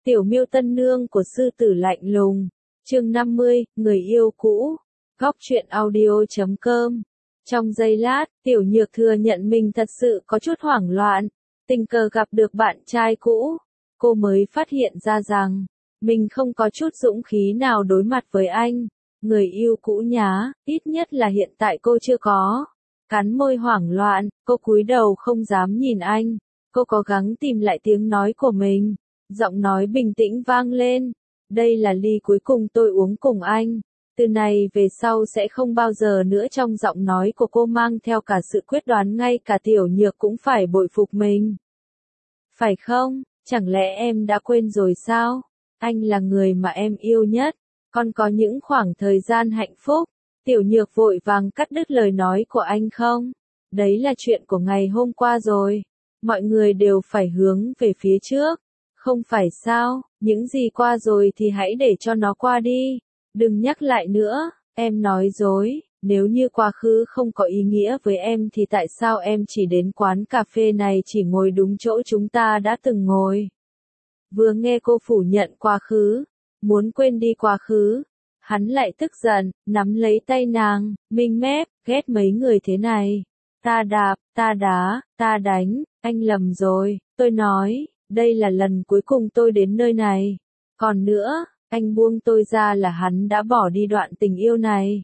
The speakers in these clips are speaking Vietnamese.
Tiểu Miêu tân nương của sư tử lạnh lùng. Chương 50, người yêu cũ. Góc truyện audio.com. Trong giây lát, Tiểu Nhược thừa nhận mình thật sự có chút hoảng loạn. Tình cờ gặp được bạn trai cũ, cô mới phát hiện ra rằng mình không có chút dũng khí nào đối mặt với anh. Người yêu cũ nhá, ít nhất là hiện tại cô chưa có. Cắn môi hoảng loạn, cô cúi đầu không dám nhìn anh. Cô cố gắng tìm lại tiếng nói của mình. Giọng nói bình tĩnh vang lên. Đây là ly cuối cùng tôi uống cùng anh. Từ này về sau sẽ không bao giờ nữa. Trong giọng nói của cô mang theo cả sự quyết đoán, ngay cả Tiểu Nhược cũng phải bội phục mình. Phải không? Chẳng lẽ em đã quên rồi sao? Anh là người mà em yêu nhất. Còn có những khoảng thời gian hạnh phúc. Tiểu Nhược vội vàng cắt đứt lời nói của anh. Không. Đấy là chuyện của ngày hôm qua rồi. Mọi người đều phải hướng về phía trước. Không phải sao, những gì qua rồi thì hãy để cho nó qua đi. Đừng nhắc lại nữa, em nói dối, nếu như quá khứ không có ý nghĩa với em thì tại sao em chỉ đến quán cà phê này chỉ ngồi đúng chỗ chúng ta đã từng ngồi. Vừa nghe cô phủ nhận quá khứ, muốn quên đi quá khứ, hắn lại tức giận, nắm lấy tay nàng, minh mép, ghét mấy người thế này. Ta đạp, ta đá, ta đánh, anh lầm rồi, tôi nói. Đây là lần cuối cùng tôi đến nơi này. Còn nữa, anh buông tôi ra là hắn đã bỏ đi đoạn tình yêu này.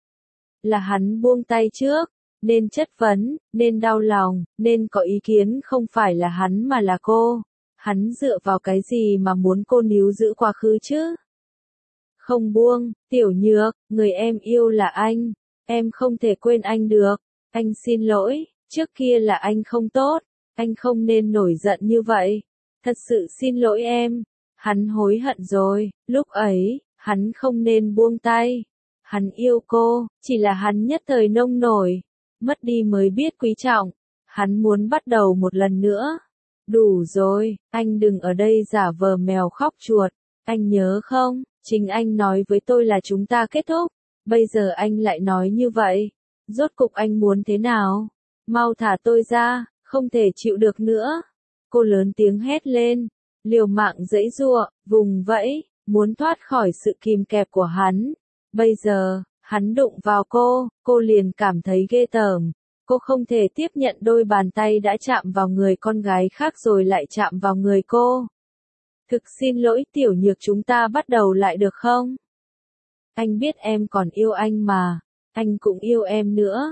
Là hắn buông tay trước, nên chất vấn, nên đau lòng, nên có ý kiến, không phải là hắn mà là cô. Hắn dựa vào cái gì mà muốn cô níu giữ quá khứ chứ? Không buông, Tiểu Nhược, người em yêu là anh. Em không thể quên anh được. Anh xin lỗi, trước kia là anh không tốt. Anh không nên nổi giận như vậy. Thật sự xin lỗi em. Hắn hối hận rồi, lúc ấy, hắn không nên buông tay. Hắn yêu cô, chỉ là hắn nhất thời nông nổi. Mất đi mới biết quý trọng. Hắn muốn bắt đầu một lần nữa. Đủ rồi, anh đừng ở đây giả vờ mèo khóc chuột. Anh nhớ không, chính anh nói với tôi là chúng ta kết thúc. Bây giờ anh lại nói như vậy. Rốt cục anh muốn thế nào? Mau thả tôi ra, không thể chịu được nữa. Cô lớn tiếng hét lên, liều mạng giãy giụa, vùng vẫy, muốn thoát khỏi sự kìm kẹp của hắn. Bây giờ, hắn đụng vào cô liền cảm thấy ghê tởm. Cô không thể tiếp nhận đôi bàn tay đã chạm vào người con gái khác rồi lại chạm vào người cô. Thực xin lỗi Tiểu Nhược, chúng ta bắt đầu lại được không? Anh biết em còn yêu anh mà, anh cũng yêu em nữa.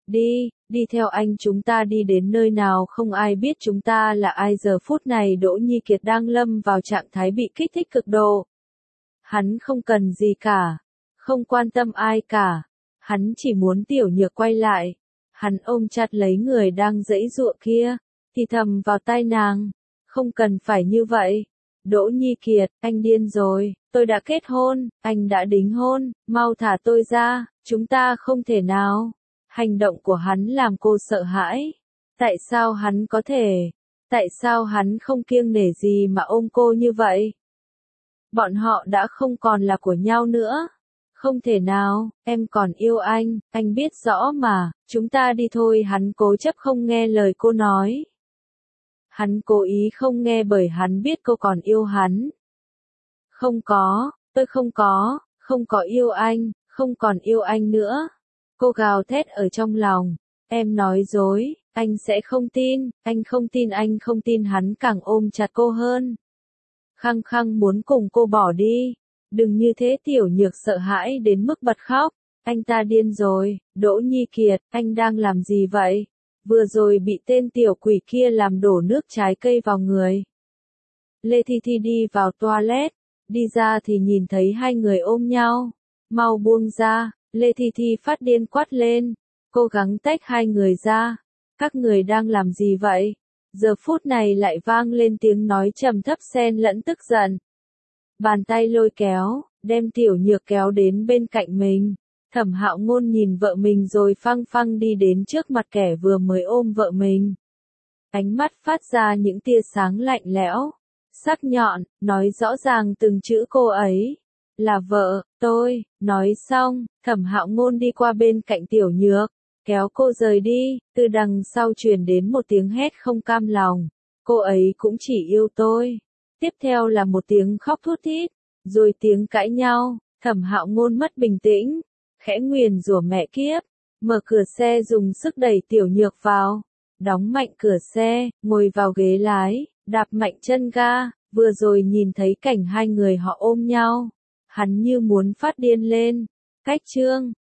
Đi theo anh, chúng ta đi đến nơi nào không ai biết chúng ta là ai. Giờ phút này Đỗ Nhi Kiệt đang lâm vào trạng thái bị kích thích cực độ. Hắn không cần gì cả, không quan tâm ai cả, hắn chỉ muốn Tiểu Nhược quay lại. Hắn ôm chặt lấy người đang giãy giụa kia, thì thầm vào tai nàng, không cần phải như vậy. Đỗ Nhi Kiệt, anh điên rồi, tôi đã kết hôn, anh đã đính hôn, mau thả tôi ra, chúng ta không thể nào. Hành động của hắn làm cô sợ hãi. Tại sao hắn có thể? Tại sao hắn không kiêng nể gì mà ôm cô như vậy? Bọn họ đã không còn là của nhau nữa. Không thể nào, em còn yêu anh biết rõ mà, chúng ta đi thôi. Hắn cố chấp không nghe lời cô nói. Hắn cố ý không nghe bởi hắn biết cô còn yêu hắn. Không có, tôi không có yêu anh, không còn yêu anh nữa. Cô gào thét ở trong lòng, em nói dối, anh sẽ không tin, anh không tin. Hắn càng ôm chặt cô hơn. Khăng khăng muốn cùng cô bỏ đi. Đừng như thế. Tiểu Nhược sợ hãi đến mức bật khóc. Anh ta điên rồi, Đỗ Nhi Kiệt, anh đang làm gì vậy? Vừa rồi bị tên tiểu quỷ kia làm đổ nước trái cây vào người. Lê Thi Thi đi vào toilet, đi ra thì nhìn thấy hai người ôm nhau. Mau buông ra. Lê Thi Thi phát điên quát lên, cố gắng tách hai người ra. Các người đang làm gì vậy? Giờ phút này lại vang lên tiếng nói trầm thấp xen lẫn tức giận. Bàn tay lôi kéo, đem Tiểu Nhược kéo đến bên cạnh mình. Thẩm Hạo Ngôn nhìn vợ mình rồi phăng phăng đi đến trước mặt kẻ vừa mới ôm vợ mình. Ánh mắt phát ra những tia sáng lạnh lẽo, sắc nhọn, nói rõ ràng từng chữ cô ấy. Là vợ, tôi. Nói xong, Thẩm Hạo Ngôn đi qua bên cạnh Tiểu Nhược, kéo cô rời đi. Từ đằng sau truyền đến một tiếng hét không cam lòng. Cô ấy cũng chỉ yêu tôi. tiếp theo là một tiếng khóc thút thít, rồi tiếng cãi nhau. Thẩm Hạo Ngôn mất bình tĩnh, khẽ nguyền rủa mẹ kiếp, mở cửa xe dùng sức đẩy Tiểu Nhược vào, đóng mạnh cửa xe, ngồi vào ghế lái, đạp mạnh chân ga. Vừa rồi nhìn thấy cảnh hai người họ ôm nhau, hắn như muốn phát điên lên. Cách chương